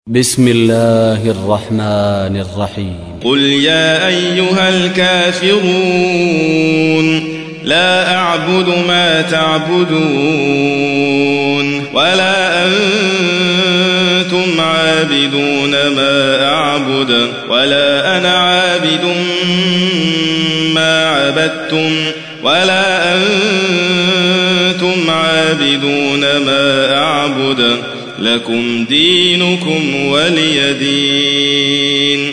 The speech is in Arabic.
بسم الله الرحمن الرحيم قل يا أيها الكافرون لا أعبد ما تعبدون ولا أنتم عابدون ما أعبد ولا أنا عابد ما عبدتم ولا أنتم عابدون ما أعبد لكم دينكم ولي دين.